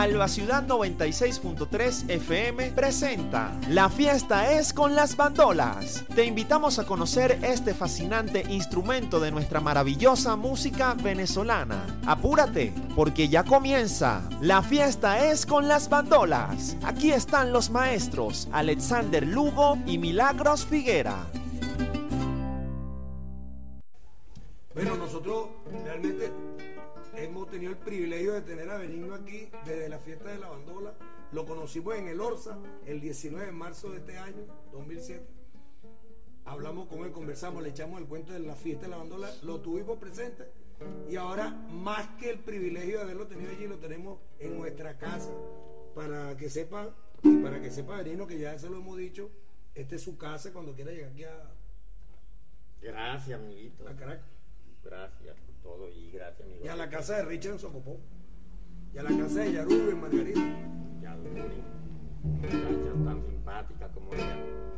Alba Ciudad 96.3 FM presenta La fiesta es con las bandolas. Te invitamos a conocer este fascinante instrumento de nuestra maravillosa música venezolana. Apúrate, porque ya comienza. La fiesta es con las bandolas. Aquí están los maestros Alexander Lugo y Milagros Figuera. Bueno, nosotros realmente hemos tenido el privilegio de tener a Benigno aquí desde la fiesta de la bandola. Lo conocimos en el Orsa el 19 de marzo de este año, 2007. Hablamos con él, conversamos, le echamos el cuento de la fiesta de la bandola, lo tuvimos presente y ahora más que el privilegio de haberlo tenido allí, lo tenemos en nuestra casa para que sepa Benigno, que ya se lo hemos dicho, esta es su casa cuando quiera llegar aquí a... Gracias, amiguito. A Caracas. Gracias por todo y gracias, amigo. Y a la casa de Richard en Socopó. Y a la casa de Yarubo en Margarita. Yarubo, muchachas tan simpáticas como ella.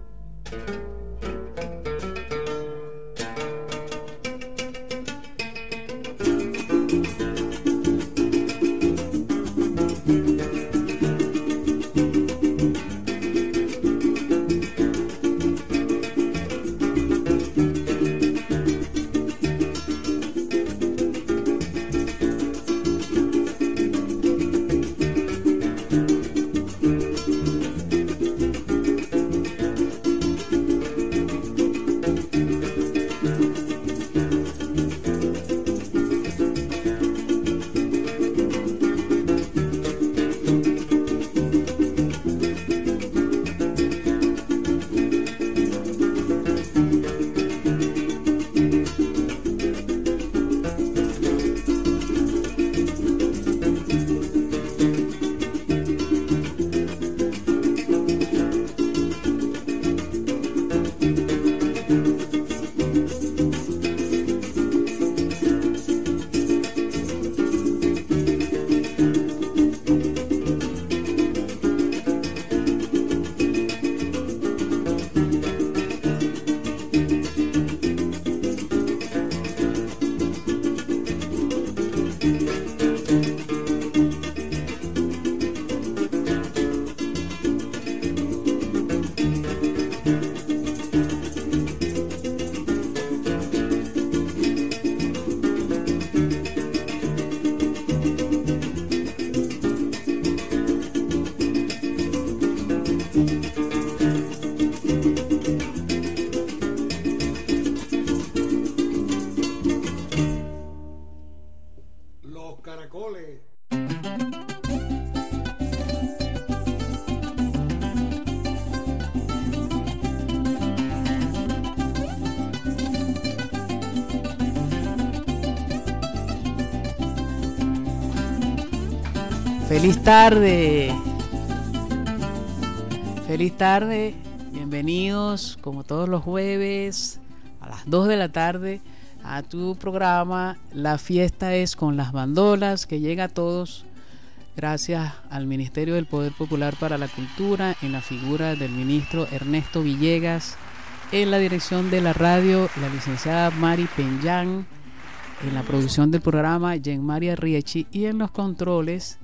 Feliz tarde, bienvenidos como todos los jueves a las 2 de la tarde a tu programa La fiesta es con las bandolas, que llega a todos gracias al Ministerio del Poder Popular para la Cultura en la figura del ministro Ernesto Villegas, en la dirección de la radio la licenciada Mari Peñán, en la producción del programa Jen María Riechi y en los controles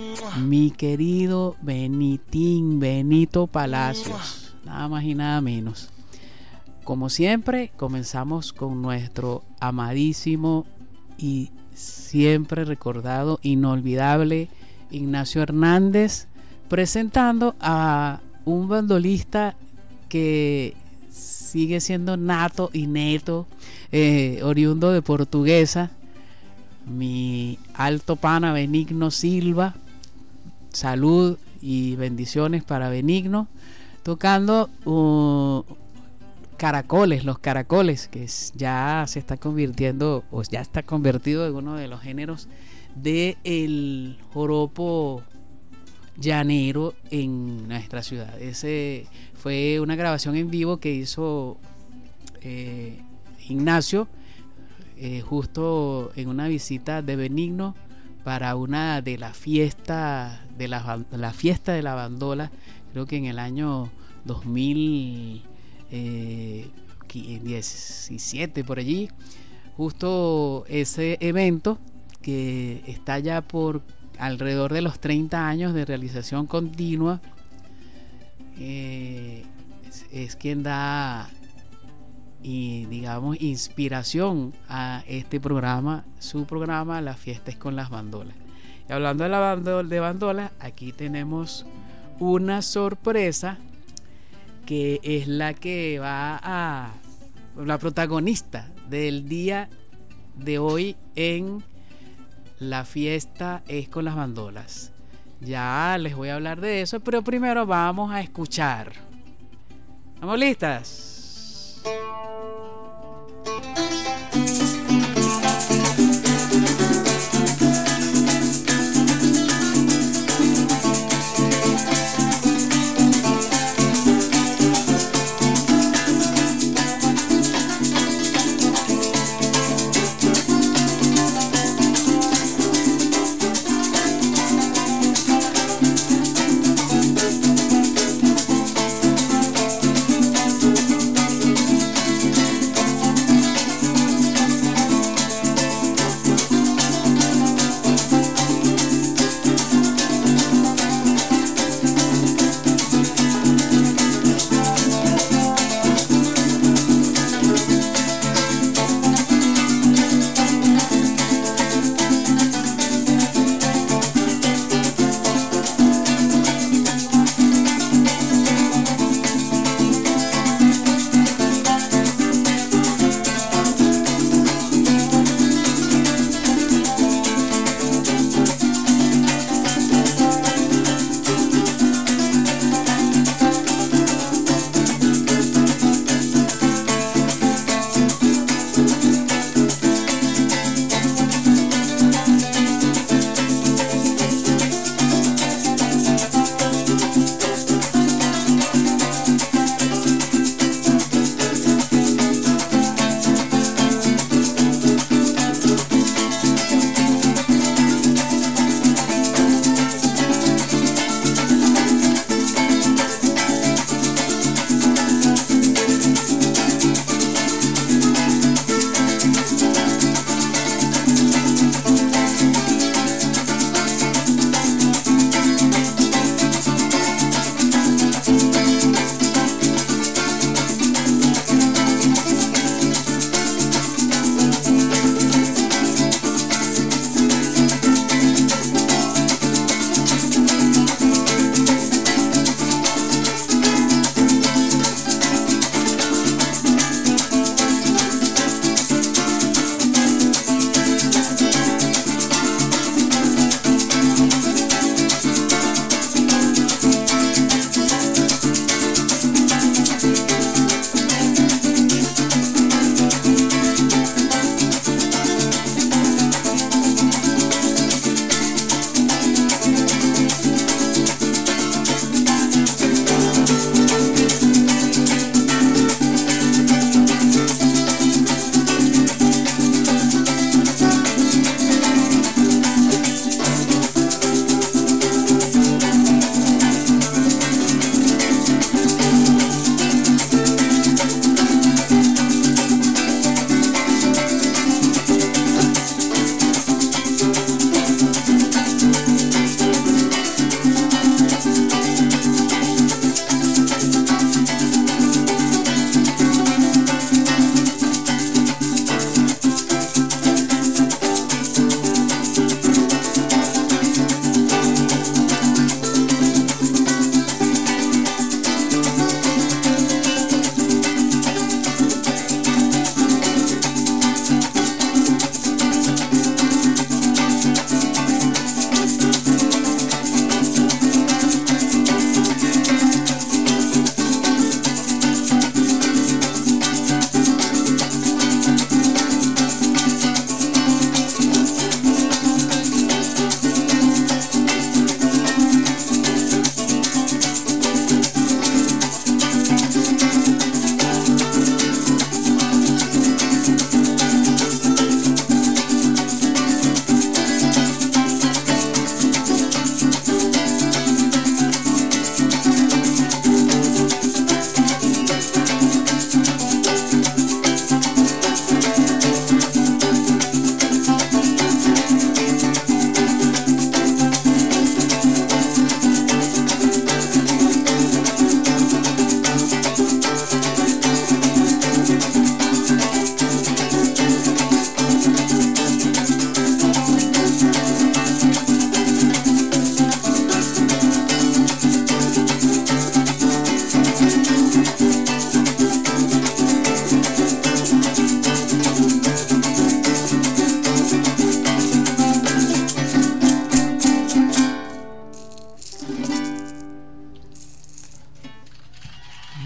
mi querido Benito Palacios, nada más y nada menos. Como siempre, comenzamos con nuestro amadísimo y siempre recordado, inolvidable Ignacio Hernández, presentando a un bandolista que sigue siendo nato y neto, oriundo de Portuguesa, mi alto pana Benigno Silva. Salud y bendiciones para Benigno, tocando los caracoles, que ya se está convirtiendo, o ya está convertido en uno de los géneros del joropo llanero en nuestra ciudad. Ese fue una grabación en vivo que hizo Ignacio justo en una visita de Benigno para una de las fiestas de la fiesta de la bandola, creo que en el año 2017 por allí, justo ese evento que está ya por alrededor de los 30 años de realización continua, es quien da, y digamos, inspiración a este programa, su programa La Fiesta es con las Bandolas. Y hablando de bandolas, aquí tenemos una sorpresa que es la que va a la protagonista del día de hoy en La Fiesta es con las Bandolas. Ya les voy a hablar de eso, pero primero vamos a escuchar. ¿Estamos listas?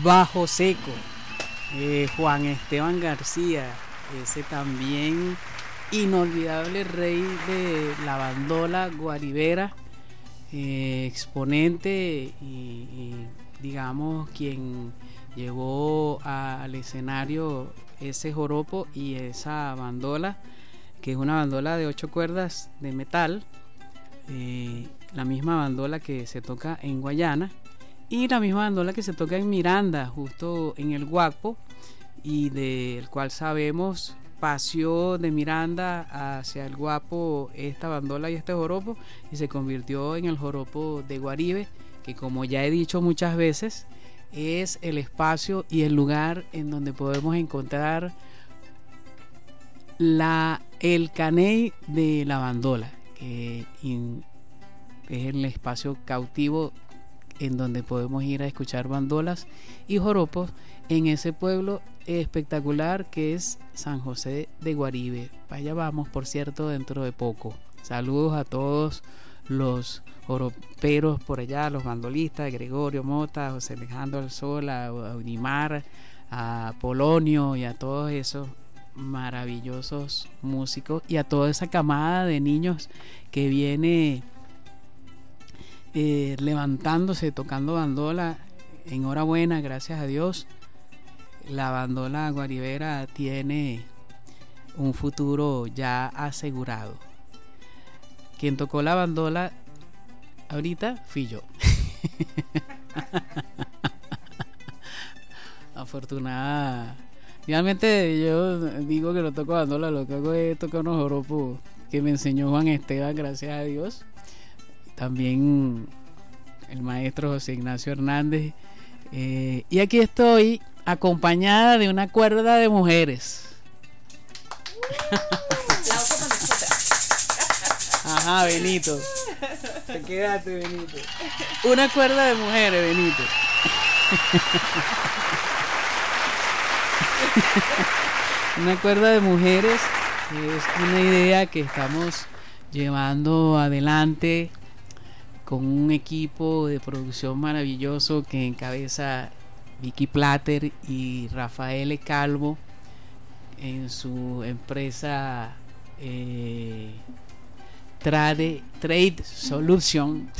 Bajo Seco, Juan Esteban García, ese también inolvidable rey de la bandola guaribera, exponente y digamos quien llevó al escenario ese joropo y esa bandola, que es una bandola de 8 cuerdas de metal, la misma bandola que se toca en Guayana y la misma bandola que se toca en Miranda, justo en el Guapo, y del cual sabemos paseó de Miranda hacia el Guapo esta bandola y este joropo, y se convirtió en el joropo de Guaribe, que como ya he dicho muchas veces, es el espacio y el lugar en donde podemos encontrar el caney de la bandola, que es el espacio cautivo en donde podemos ir a escuchar bandolas y joropos en ese pueblo espectacular que es San José de Guaribe. Allá vamos, por cierto, dentro de poco. Saludos a todos los joroperos por allá, los bandolistas, Gregorio Mota, José Alejandro Alzola, a Unimar, a Polonio y a todos esos maravillosos músicos y a toda esa camada de niños que viene levantándose, tocando bandola. Enhorabuena, gracias a Dios, la bandola guaribera tiene un futuro ya asegurado. Quien tocó la bandola ahorita fui yo. Afortunada. Realmente yo digo que no toco bandola, lo que hago es tocar unos joropos que me enseñó Juan Esteban, gracias a Dios. También el maestro José Ignacio Hernández. Y aquí estoy acompañada de una cuerda de mujeres. Ajá, Benito. Te quedaste, Benito. Una cuerda de mujeres, Benito. Una cuerda de mujeres es una idea que estamos llevando adelante con un equipo de producción maravilloso que encabeza Vicky Plater y Rafael Calvo en su empresa Trade Solution,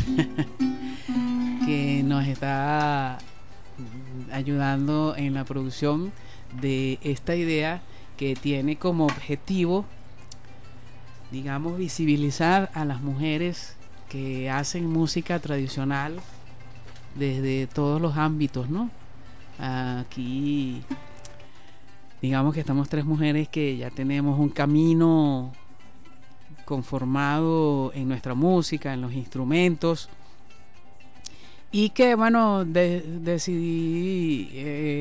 que nos está ayudando en la producción de esta idea que tiene como objetivo, digamos, visibilizar a las mujeres que hacen música tradicional desde todos los ámbitos, ¿no? Aquí digamos que estamos 3 mujeres que ya tenemos un camino conformado en nuestra música, en los instrumentos, y que bueno, decidí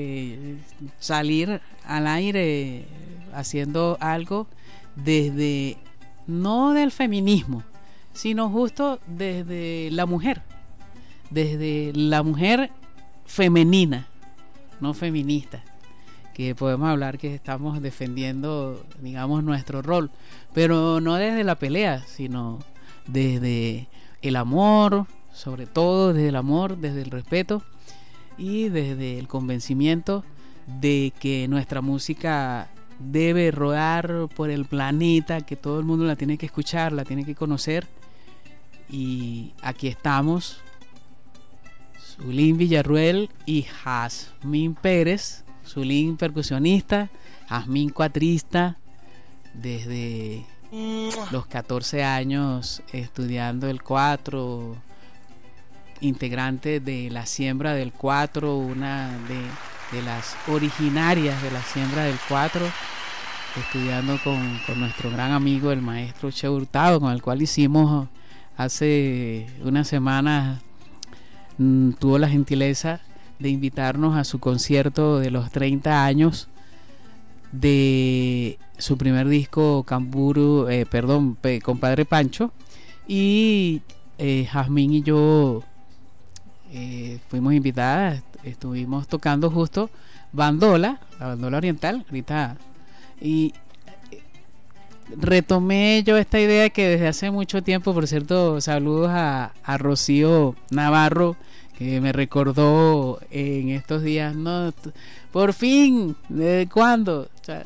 salir al aire haciendo algo desde, no del feminismo, sino justo desde la mujer femenina, no feminista, que podemos hablar que estamos defendiendo, digamos, nuestro rol, pero no desde la pelea, sino desde el amor, sobre todo desde el amor, desde el respeto y desde el convencimiento de que nuestra música debe rodar por el planeta, que todo el mundo la tiene que escuchar, la tiene que conocer. Y aquí estamos, Zulín Villarruel y Jazmín Pérez. Zulín percusionista, Jazmín cuatrista, desde los 14 años estudiando el cuatro, integrante de la Siembra del Cuatro, una de las originarias de la Siembra del Cuatro, estudiando con nuestro gran amigo el maestro Che Hurtado, con el cual hicimos hace unas semanas, tuvo la gentileza de invitarnos a su concierto de los 30 años de su primer disco Camburu, Compadre Pancho, y Jazmín y yo fuimos invitadas, estuvimos tocando justo bandola, la bandola oriental ahorita, y retomé yo esta idea que desde hace mucho tiempo, por cierto, saludos a Rocío Navarro, que me recordó en estos días, no, por fin, ¿desde cuándo? O sea,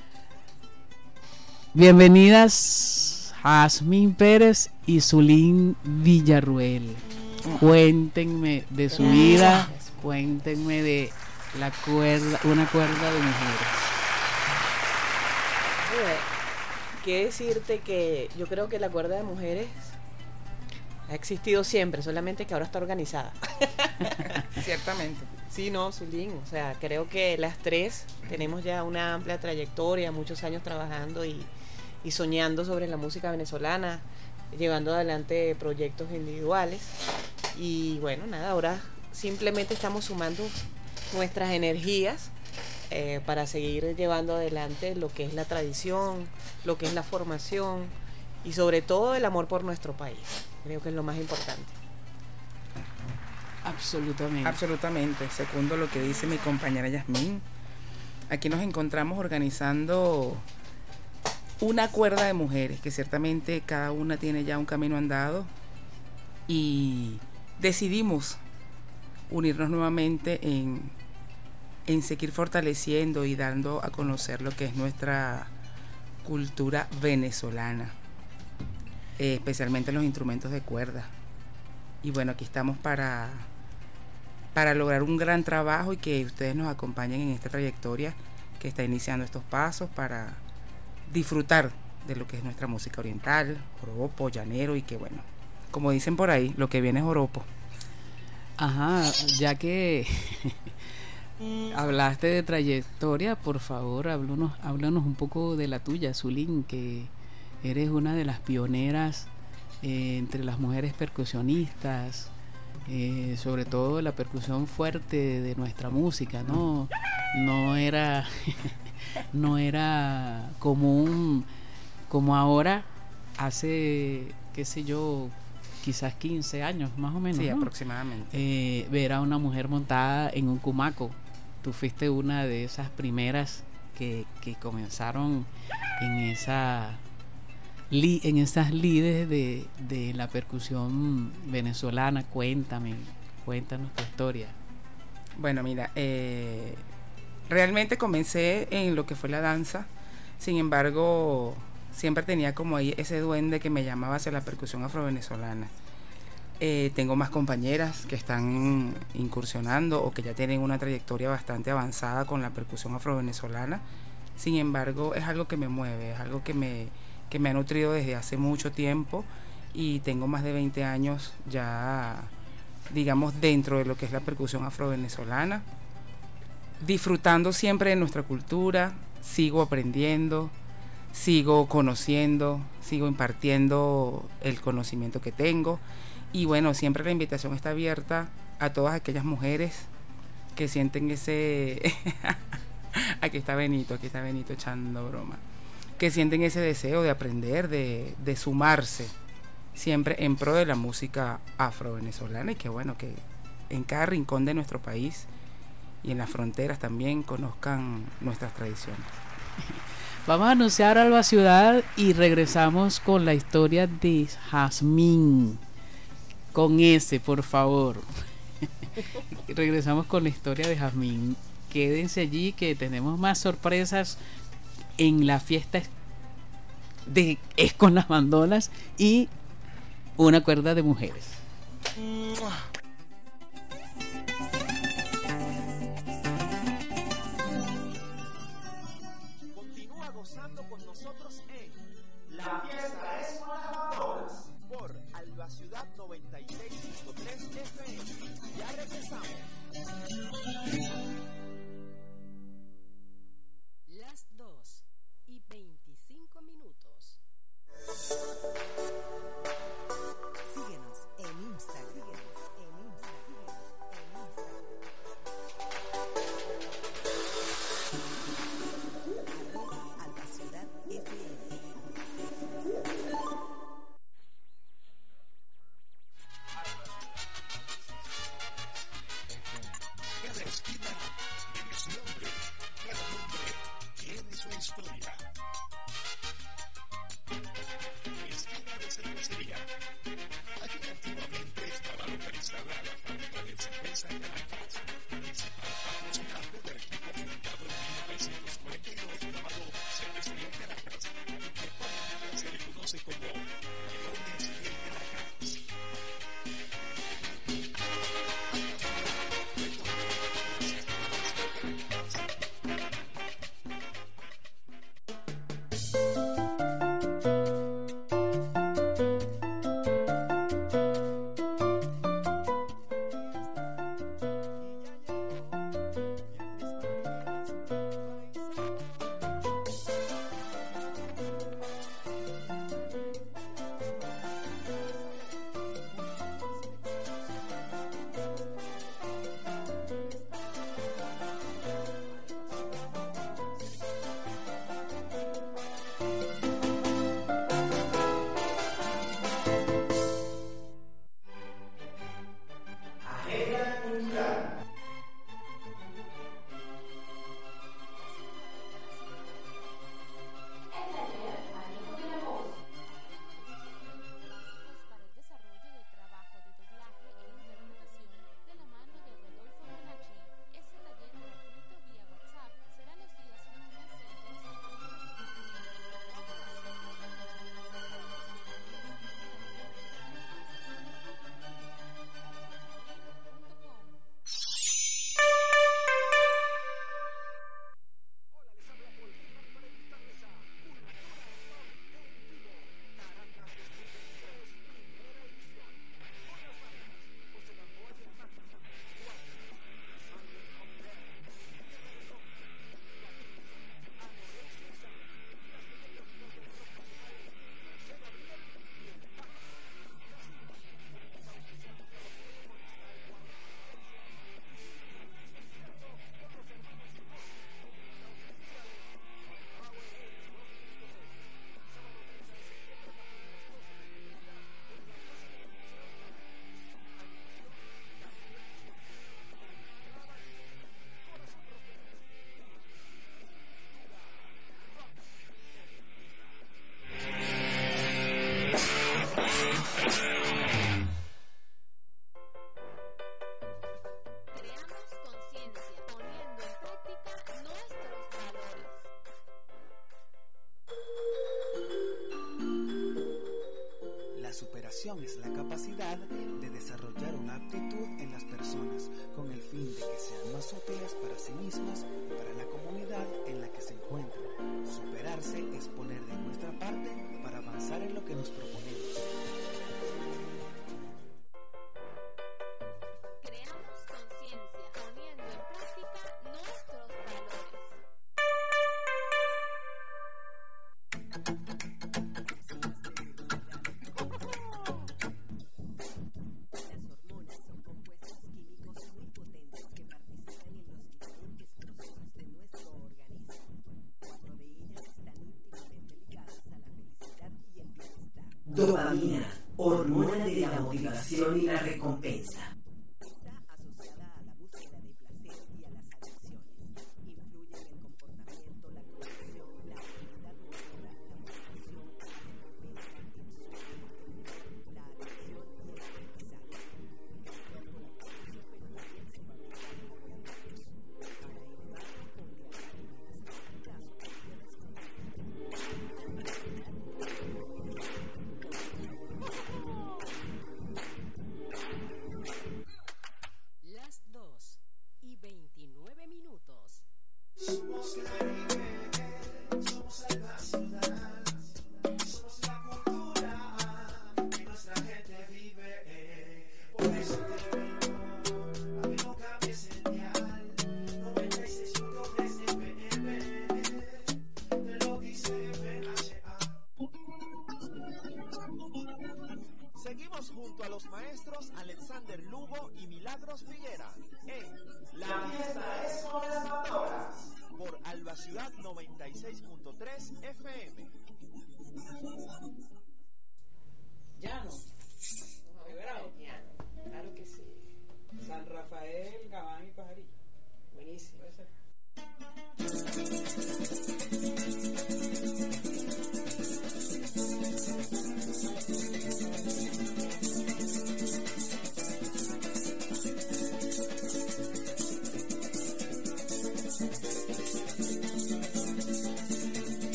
bienvenidas Jazmín Pérez y Zulín Villarruel. Cuéntenme de su vida, cuéntenme de una cuerda de mujeres. Qué decirte que yo creo que la cuerda de mujeres ha existido siempre, solamente que ahora está organizada. Ciertamente. Sí, no, Zulín, o sea, creo que las tres tenemos ya una amplia trayectoria, muchos años trabajando y soñando sobre la música venezolana, llevando adelante proyectos individuales. Y bueno, nada, ahora simplemente estamos sumando nuestras energías para seguir llevando adelante lo que es la tradición, lo que es la formación y sobre todo el amor por nuestro país. Creo que es lo más importante. Absolutamente. Absolutamente, segundo lo que dice mi compañera Yasmín. Aquí nos encontramos organizando una cuerda de mujeres, que ciertamente cada una tiene ya un camino andado, y decidimos unirnos nuevamente en seguir fortaleciendo y dando a conocer lo que es nuestra cultura venezolana, especialmente los instrumentos de cuerda. Y bueno, aquí estamos para lograr un gran trabajo y que ustedes nos acompañen en esta trayectoria que está iniciando estos pasos para disfrutar de lo que es nuestra música oriental, joropo, llanero, y que bueno, como dicen por ahí, lo que viene es joropo. Ajá, ya que hablaste de trayectoria, por favor, háblanos un poco de la tuya, Zulín, que eres una de las pioneras entre las mujeres percusionistas, sobre todo la percusión fuerte de nuestra música, no era no era común como ahora, hace, qué sé yo, quizás 15 años más o menos, sí, ¿no? Aproximadamente. Ver a una mujer montada en un cumaco. Tú fuiste una de esas primeras que comenzaron en esas lides de la percusión venezolana. Cuéntanos tu historia. Bueno, mira, realmente comencé en lo que fue la danza, sin embargo, siempre tenía como ahí ese duende que me llamaba hacia la percusión afrovenezolana. Tengo más compañeras que están incursionando o que ya tienen una trayectoria bastante avanzada con la percusión afrovenezolana. Sin embargo, es algo que me mueve, es algo que me ha nutrido desde hace mucho tiempo, y tengo más de 20 años ya, digamos, dentro de lo que es la percusión afrovenezolana, disfrutando siempre de nuestra cultura. Sigo aprendiendo, sigo conociendo, sigo impartiendo el conocimiento que tengo. Y bueno, siempre la invitación está abierta a todas aquellas mujeres que sienten ese aquí está Benito echando broma, que sienten ese deseo de aprender, de sumarse siempre en pro de la música afrovenezolana, y que bueno, que en cada rincón de nuestro país y en las fronteras también conozcan nuestras tradiciones. Vamos a anunciar Alba Ciudad y regresamos con la historia de Jazmín. Con ese, por favor. Regresamos con la historia de Jazmín. Quédense allí que tenemos más sorpresas en la fiesta de Es con las Bandolas y una cuerda de mujeres. Continúa gozando con nosotros en La Fiesta es con las Bandolas por Alba Ciudad 96.3 FM. Ya regresamos. Las 2:25. Síguenos en Instagram. Alba Ciudad FM. Cada esquina tiene su nombre, cada nombre tiene su historia. Esquina de cervecería. Aquí antiguamente estaba localizada la fábrica del superación es la capacidad de desarrollar una aptitud en las personas con el fin de que sean más útiles para sí mismas y para la comunidad en la que se encuentran. Superarse es poner de nuestra parte para avanzar en lo que nos proponemos. Creamos conciencia, poniendo en práctica nuestros valores. Las hormonas son compuestos químicos muy potentes que participan en los diferentes procesos de nuestro organismo. 4 de ellas están íntimamente ligadas a la felicidad y el bienestar. Dopamina, hormona de la motivación y la recompensa. Está asociada a la búsqueda de placer y a las adicciones. Influye en el comportamiento, la cognición, la actividad motora, la motivación, la recompensa, el sueño, el humor, la atención y el aprendizaje. El cuerpo la produce, pero también se fabrican por adultos. Para elevarla con diabetes, en este caso, hay que Las 2:29. Somos Caribe, somos la ciudad, somos la cultura que nuestra gente vive. Por eso te digo, a mí no cambies el dial, 96.3 FM, te lo dice FHA. Seguimos junto a los maestros Alexander Lugo y Milagros Figuera en La Fiesta es con las Bandolas por Alba Ciudad 96.3 FM. Llano. Quebrado. Claro que sí. San Rafael, Gabán y Pajarillo. Buenísimo. Puede ser.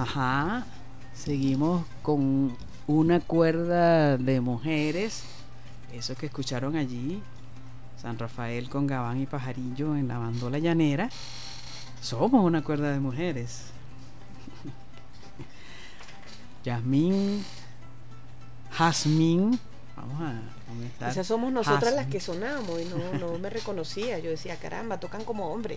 Ajá, seguimos con una cuerda de mujeres, eso que escucharon allí, San Rafael con Gabán y Pajarillo en la bandola llanera. Somos una cuerda de mujeres. Jazmín, vamos a comentar. Esas somos nosotras las Jazmín. que sonamos y no me reconocía. Yo decía, caramba, tocan como hombre.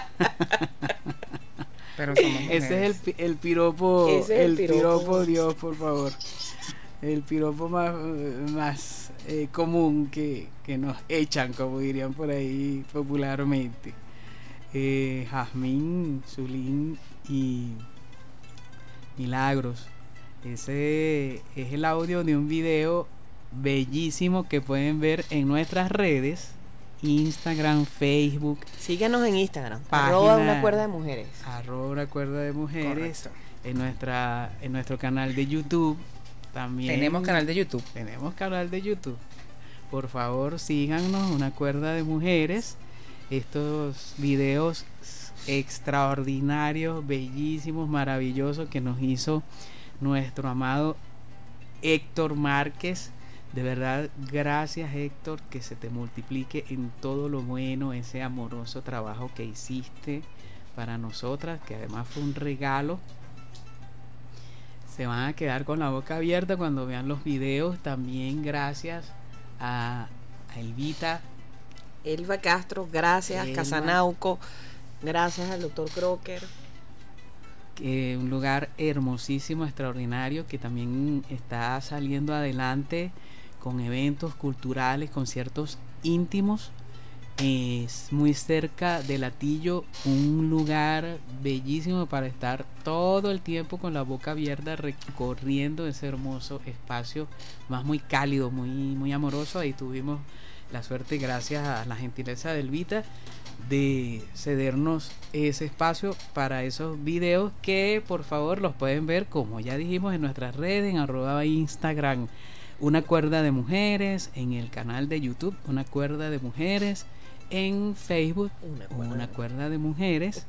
Pero somos Ese es mujeres. el piropo, Ese es el piropo, Dios, por favor. El piropo más común que nos echan, como dirían por ahí popularmente. Jazmín, Zulín y Milagros. Ese es el audio de un video bellísimo que pueden ver en nuestras redes, Instagram, Facebook. Síganos en Instagram, Página- @una cuerda de mujeres. Una cuerda de mujeres. Correcto. En nuestro canal de YouTube también. Tenemos canal de YouTube. Tenemos canal de YouTube. Por favor, síganos, Una Cuerda de Mujeres. Estos videos extraordinarios, bellísimos, maravillosos que nos hizo nuestro amado Héctor Márquez. De verdad, gracias, Héctor, que se te multiplique en todo lo bueno ese amoroso trabajo que hiciste para nosotras, que además fue un regalo. Se van a quedar con la boca abierta cuando vean los videos. También gracias a Elvita, Elba Castro, gracias. Elba. Casanauco, gracias al doctor Crocker. un lugar hermosísimo, extraordinario, que también está saliendo adelante con eventos culturales, conciertos íntimos. Es muy cerca de Latillo, un lugar bellísimo para estar todo el tiempo con la boca abierta recorriendo ese hermoso espacio, más muy cálido, muy amoroso. Ahí tuvimos la suerte, gracias a la gentileza de Elvita, de cedernos ese espacio para esos videos, que por favor los pueden ver, como ya dijimos, en nuestras redes, en @Instagram Una Cuerda de Mujeres, en el canal de YouTube Una Cuerda de Mujeres, en Facebook Una Cuerda de Mujeres.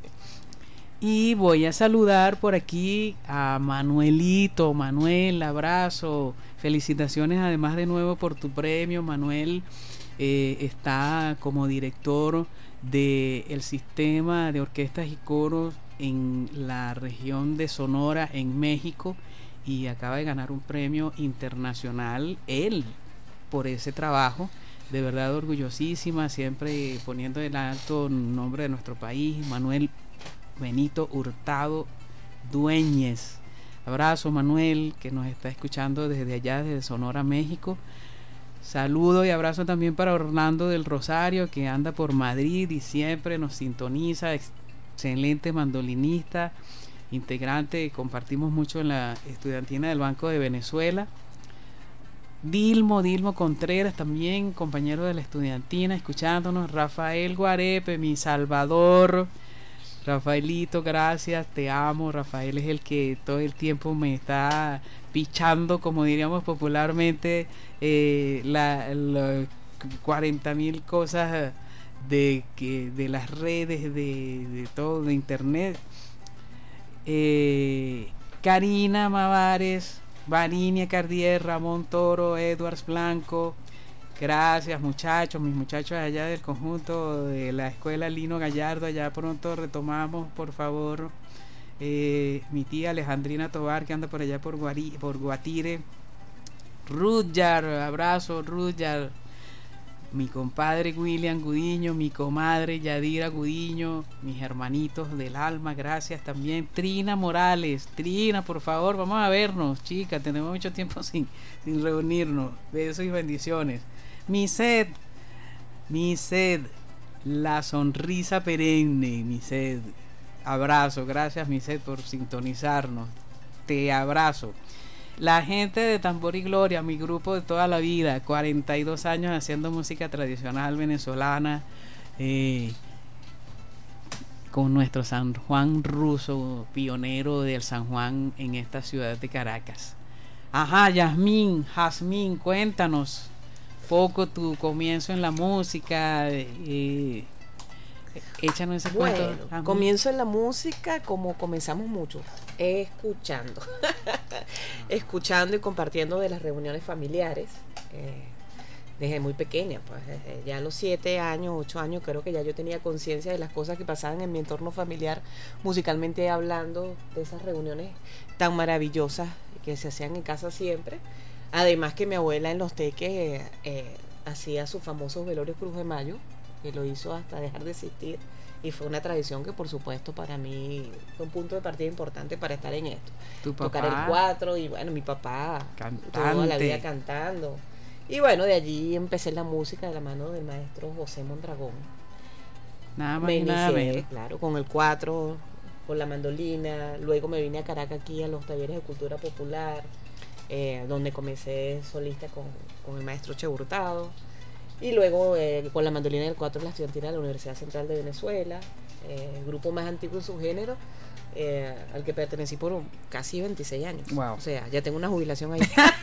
Y voy a saludar por aquí a Manuelito. Manuel, abrazo, felicitaciones además de nuevo por tu premio. Manuel está como director del sistema de orquestas y coros en la región de Sonora, en México, y acaba de ganar un premio internacional él por ese trabajo. De verdad orgullosísima, siempre poniendo el alto nombre de nuestro país. Manuel Benito Hurtado Dueñez, abrazo Manuel, que nos está escuchando desde allá, desde Sonora, México. Saludo y abrazo también para Orlando del Rosario, que anda por Madrid y siempre nos sintoniza. Excelente mandolinista, integrante, compartimos mucho en la estudiantina del Banco de Venezuela. Dilmo Contreras, también compañero de la estudiantina, escuchándonos. Rafael Guarepe, mi Salvador. Rafaelito, gracias, te amo. Rafael es el que todo el tiempo me está pichando, como diríamos popularmente, las 40.000 cosas de las redes, de todo, de internet. Karina Mavares, Varinia Cardier, Ramón Toro, Edwards Blanco, gracias muchachos, mis muchachos allá del conjunto de la escuela Lino Gallardo. Allá pronto retomamos, por favor. Mi tía Alejandrina Tobar, que anda por allá por Guatire. Rudjar, abrazo Rudjar. Mi compadre William Gudiño, mi comadre Yadira Gudiño, mis hermanitos del alma, gracias también. Trina Morales, Trina, por favor, vamos a vernos, chicas, tenemos mucho tiempo sin reunirnos. Besos y bendiciones. Mi sed, la sonrisa perenne, mi sed. Abrazo, gracias mi sed por sintonizarnos. Te abrazo. La gente de Tambor y Gloria, mi grupo de toda la vida, 42 años haciendo música tradicional venezolana, con nuestro San Juan Ruso, pionero del San Juan en esta ciudad de Caracas. Ajá, Jazmín, cuéntanos poco tu comienzo en la música, Échanos ese cuento. Bueno, comienzo en la música como comenzamos mucho, escuchando. Escuchando y compartiendo de las reuniones familiares. Desde muy pequeña, pues desde ya a los 7 años, 8 años, creo que ya yo tenía conciencia de las cosas que pasaban en mi entorno familiar, musicalmente hablando, de esas reuniones tan maravillosas que se hacían en casa siempre. Además que mi abuela en Los Teques hacía sus famosos velorios Cruz de Mayo, que lo hizo hasta dejar de existir, y fue una tradición que por supuesto para mí fue un punto de partida importante para estar en esto. Tu papá, tocar el cuatro, y bueno, mi papá cantante, toda la vida cantando. Y bueno, de allí empecé la música de la mano del maestro José Mondragón. Nada más Me y nada inicié, menos. claro, con el cuatro, con la mandolina. Luego me vine a Caracas aquí a los talleres de cultura popular, donde comencé solista con el maestro Che Hurtado. Y luego con la mandolina del cuatro en la estudiantina de la Universidad Central de Venezuela, el grupo más antiguo en su género, al que pertenecí por casi 26 años. Wow. O sea, ya tengo una jubilación ahí.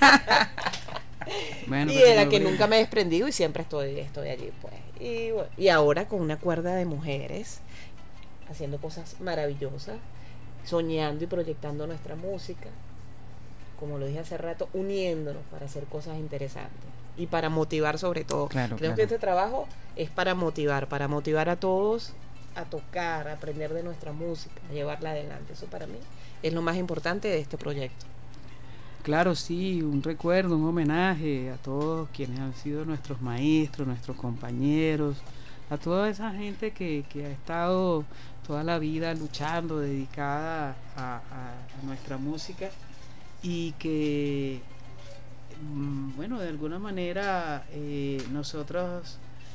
Bueno, Y pero de la no que brilla. nunca me he desprendido y siempre estoy allí, pues. Y, bueno, y ahora con una cuerda de mujeres haciendo cosas maravillosas, soñando y proyectando nuestra música, como lo dije hace rato, uniéndonos para hacer cosas interesantes y para motivar sobre todo. Claro, Creo claro. que este trabajo es para motivar a todos a tocar, a aprender de nuestra música, a llevarla adelante. Eso para mí es lo más importante de este proyecto. Claro, sí, un recuerdo, un homenaje a todos quienes han sido nuestros maestros, nuestros compañeros, a toda esa gente que ha estado toda la vida luchando, dedicada a nuestra música, y que, bueno, de alguna manera nosotros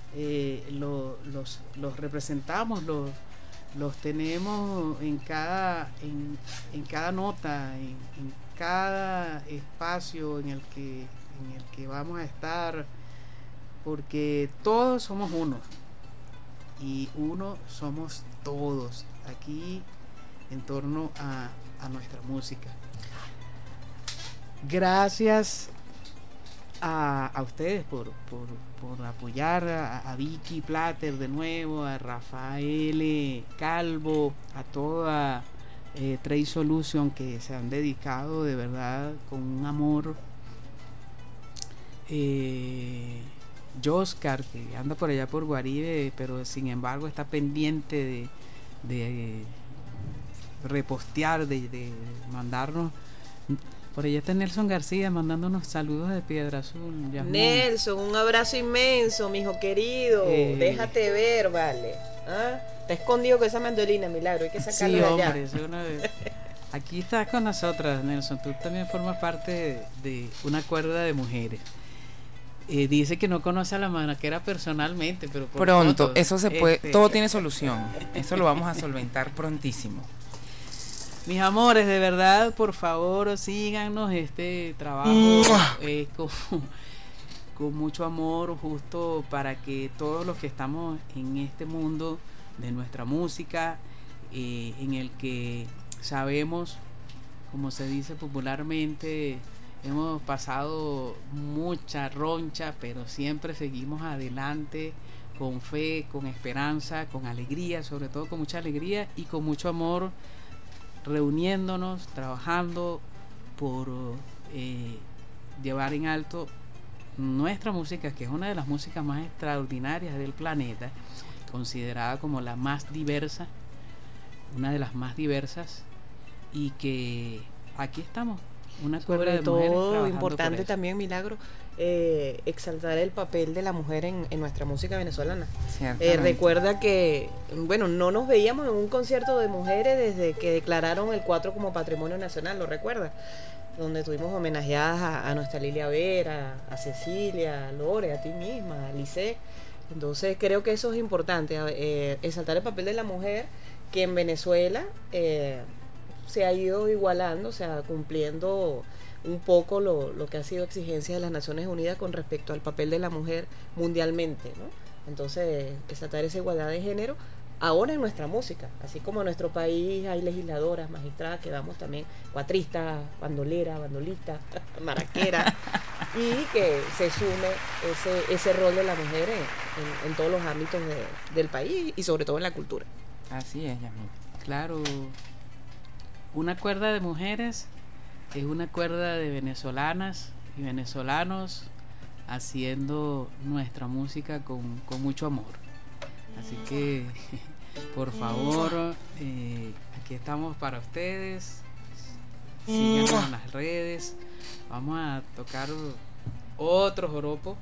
los representamos, los tenemos en cada nota, en cada espacio en el que vamos a estar, porque todos somos uno y uno somos todos aquí en torno a nuestra música. Gracias a ustedes por apoyar a Vicky Plater de nuevo, a Rafael Calvo, a toda Trade Solution, que se han dedicado de verdad con un amor. Joscar, que anda por allá por Guaribe, pero sin embargo está pendiente de repostear, de mandarnos. Por allá está Nelson García mandándonos saludos de Piedra Azul. Yasmín. Nelson, un abrazo inmenso, mi hijo querido. Déjate ver, vale. ¿Ah? Está escondido con esa mandolina, Milagro. Hay que sacarlo Sí, de allá. hombre, es una vez. Aquí estás con nosotras, Nelson. Tú también formas parte de una cuerda de mujeres. Dice que no conoce a la manaquera personalmente, pero por pronto, fotos, eso se puede, todo tiene solución. Eso lo vamos a solventar prontísimo. Mis amores, de verdad, por favor, síganos este trabajo con mucho amor, justo para que todos los que estamos en este mundo de nuestra música, en el que sabemos, como se dice popularmente, hemos pasado mucha roncha, pero siempre seguimos adelante con fe, con esperanza, con alegría, sobre todo con mucha alegría y con mucho amor, reuniéndonos, trabajando por llevar en alto nuestra música, que es una de las músicas más extraordinarias del planeta, considerada como la más diversa, una de las más diversas, y que aquí estamos, una cuerda de mujeres Sobre todo, trabajando importante por eso. también, Milagro, exaltar el papel de la mujer en nuestra música venezolana. Recuerda que, bueno, no nos veíamos en un concierto de mujeres desde que declararon el 4 como patrimonio nacional, ¿lo recuerdas? Donde tuvimos homenajeadas a nuestra Lilia Vera, a Cecilia, a Lore, a ti misma, a Lice. Entonces creo que eso es importante, exaltar el papel de la mujer, que en Venezuela se ha ido igualando, o sea, cumpliendo un poco lo que ha sido exigencia de las Naciones Unidas con respecto al papel de la mujer mundialmente, ¿no? Entonces, exaltar esa igualdad de género ahora en nuestra música, así como en nuestro país hay legisladoras, magistradas, que vamos también, cuatristas, bandoleras, bandolistas, maraqueras, y que se sume ese rol de la mujer en todos los ámbitos del país y sobre todo en la cultura. Así es, Yasmín. Claro, una cuerda de mujeres es una cuerda de venezolanas y venezolanos haciendo nuestra música con mucho amor. Así que, por favor, aquí estamos para ustedes. Síganos en las redes. Vamos a tocar otro joropo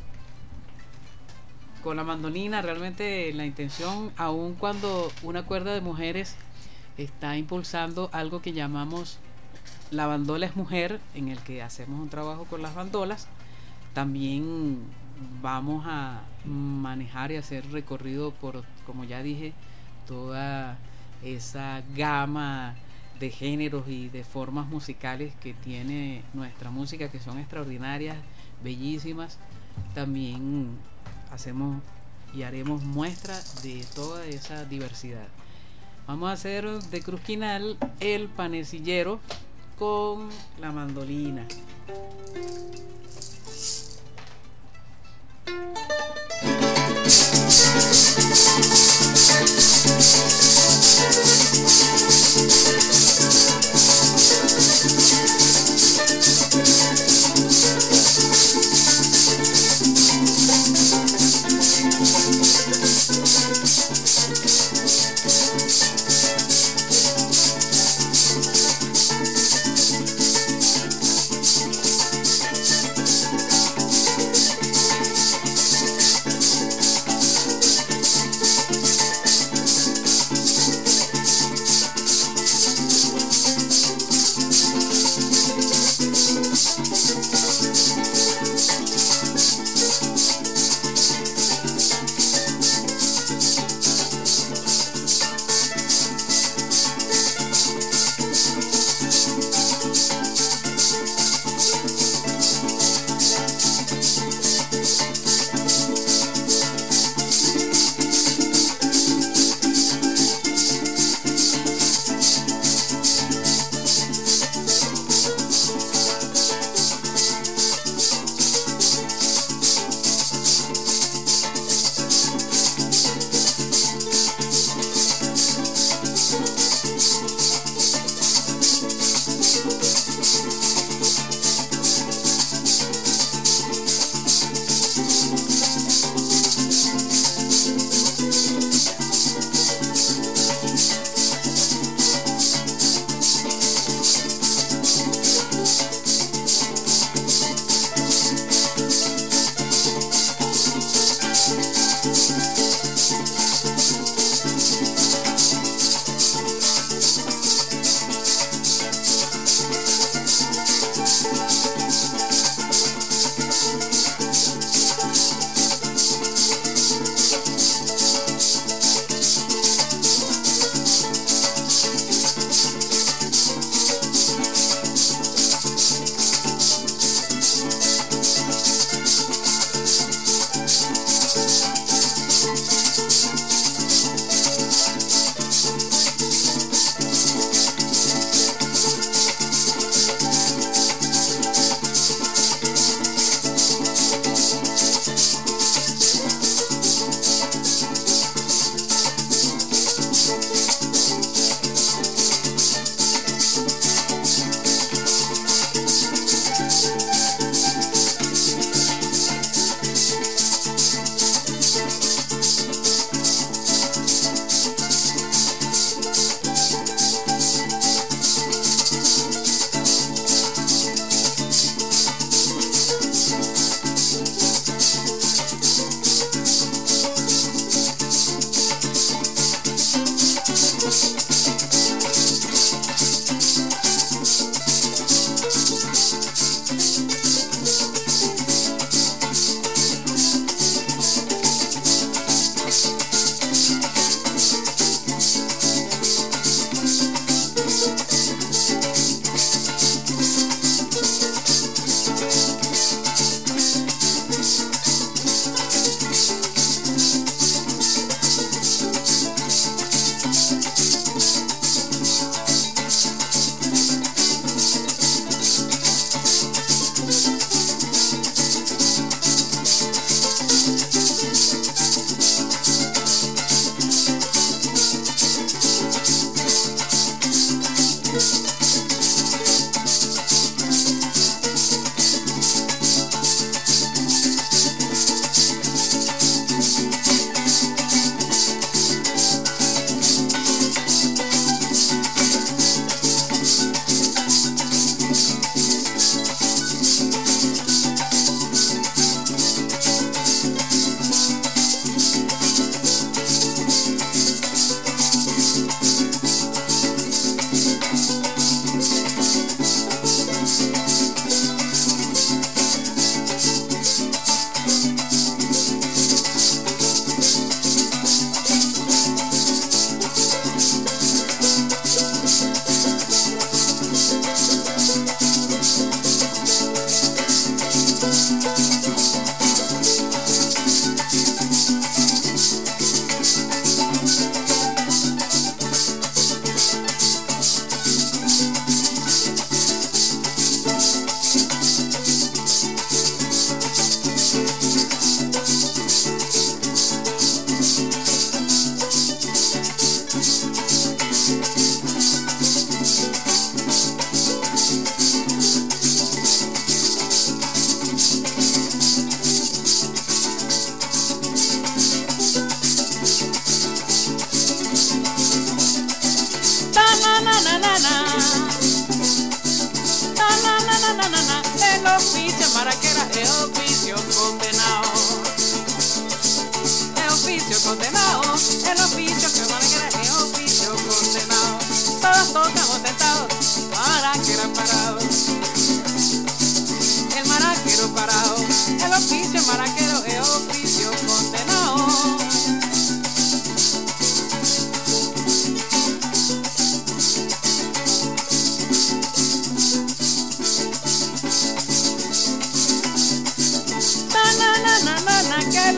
con la mandolina. Realmente la intención, aun cuando una cuerda de mujeres está impulsando algo que llamamos La Bandola es Mujer, en el que hacemos un trabajo con las bandolas, también vamos a manejar y hacer recorrido por, como ya dije, toda esa gama de géneros y de formas musicales que tiene nuestra música, que son extraordinarias, bellísimas. También hacemos y haremos muestra de toda esa diversidad. Vamos a hacer de Cruz Quinal El Panecillero con la mandolina.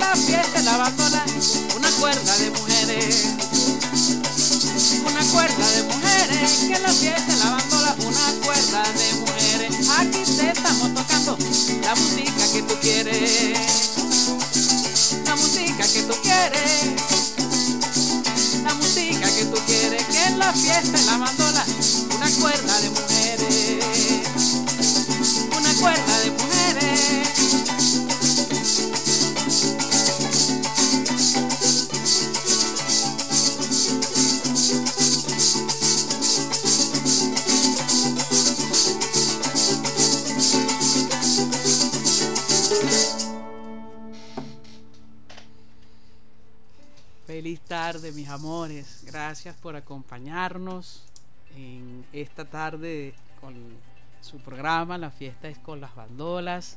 la fiesta es la bandola, una cuerda de mujeres. Una cuerda de mujeres, que la fiesta es la bandola, una cuerda de mujeres. Aquí te estamos tocando la música que tú quieres. La música que tú quieres. La música que tú quieres, que en la fiesta es la bandola, una cuerda de mujeres. Una cuerda de mujeres. Feliz tarde, mis amores. Gracias por acompañarnos en esta tarde con su programa La Fiesta es con las Bandolas.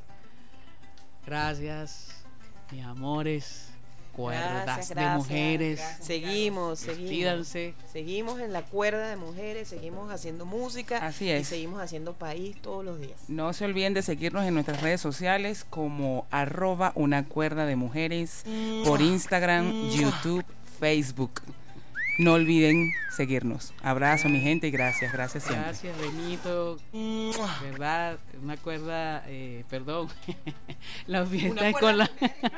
Gracias, mis amores. Cuerdas de mujeres. Seguimos. Despídanse. Seguimos en la cuerda de mujeres, seguimos haciendo música. Así es. Y seguimos haciendo país todos los días. No se olviden de seguirnos en nuestras redes sociales como @unacuerdademujeres por Instagram, YouTube, Facebook. No olviden seguirnos. Abrazo, mi gente, y gracias siempre. Gracias, Benito. ¿Verdad? Una cuerda, perdón. La fiesta es con la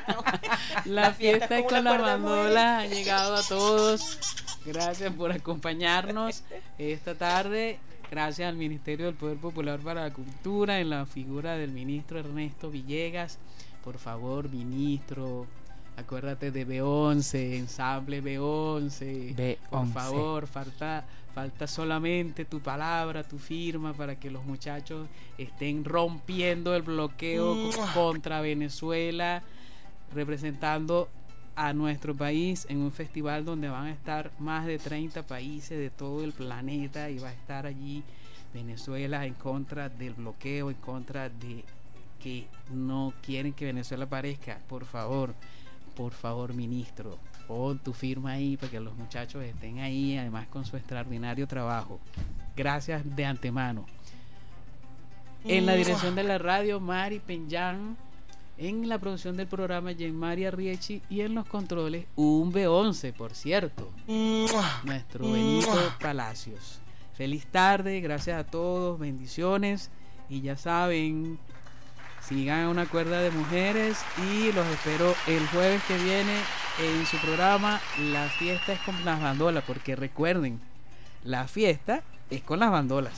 la fiesta es con la bandola. Ha llegado a todos. Gracias por acompañarnos esta tarde. Gracias al Ministerio del Poder Popular para la Cultura en la figura del ministro Ernesto Villegas. Por favor, ministro, acuérdate de B11, ensamble B11. Por favor, falta solamente tu palabra, tu firma para que los muchachos estén rompiendo el bloqueo contra Venezuela, representando a nuestro país en un festival donde van a estar más de 30 países de todo el planeta, y va a estar allí Venezuela en contra del bloqueo, en contra de que no quieren que Venezuela aparezca. Por favor, ministro, pon tu firma ahí para que los muchachos estén ahí, además con su extraordinario trabajo. Gracias de antemano. En la dirección de la radio, Mari Peñán. En la producción del programa, María Riechi. Y en los controles, un B11, por cierto, nuestro Benito Palacios. Feliz tarde, gracias a todos, bendiciones. Y ya saben, sigan Una Cuerda de Mujeres, y los espero el jueves que viene en su programa La Fiesta es con las Bandolas, porque recuerden, la fiesta es con las bandolas.